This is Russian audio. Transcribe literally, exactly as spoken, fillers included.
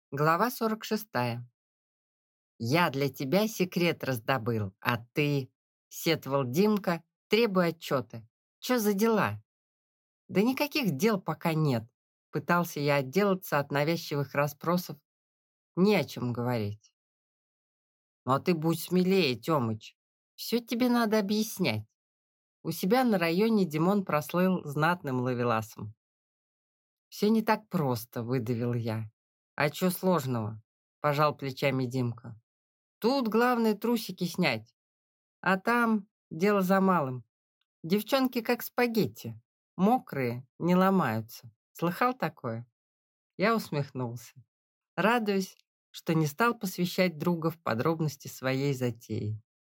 Глава сорок шестая. «Я для тебя секрет раздобыл, а ты...» — сетовал Димка, требуя отчета. «Чё за дела?» «Да никаких дел пока нет», — пытался я отделаться от навязчивых расспросов. «Не о чем говорить». «Ну а ты будь смелее, Тёмыч. Все тебе надо объяснять». У себя на районе Димон прослыл знатным ловеласом. «Все не так просто», — выдавил я. «А чё сложного?» — пожал плечами Димка. Тут главное трусики снять. А там дело за малым. Девчонки как спагетти. Мокрые, не ломаются. Слыхал такое? Я усмехнулся, радуясь, что не стал посвящать друга в подробности своей затеи.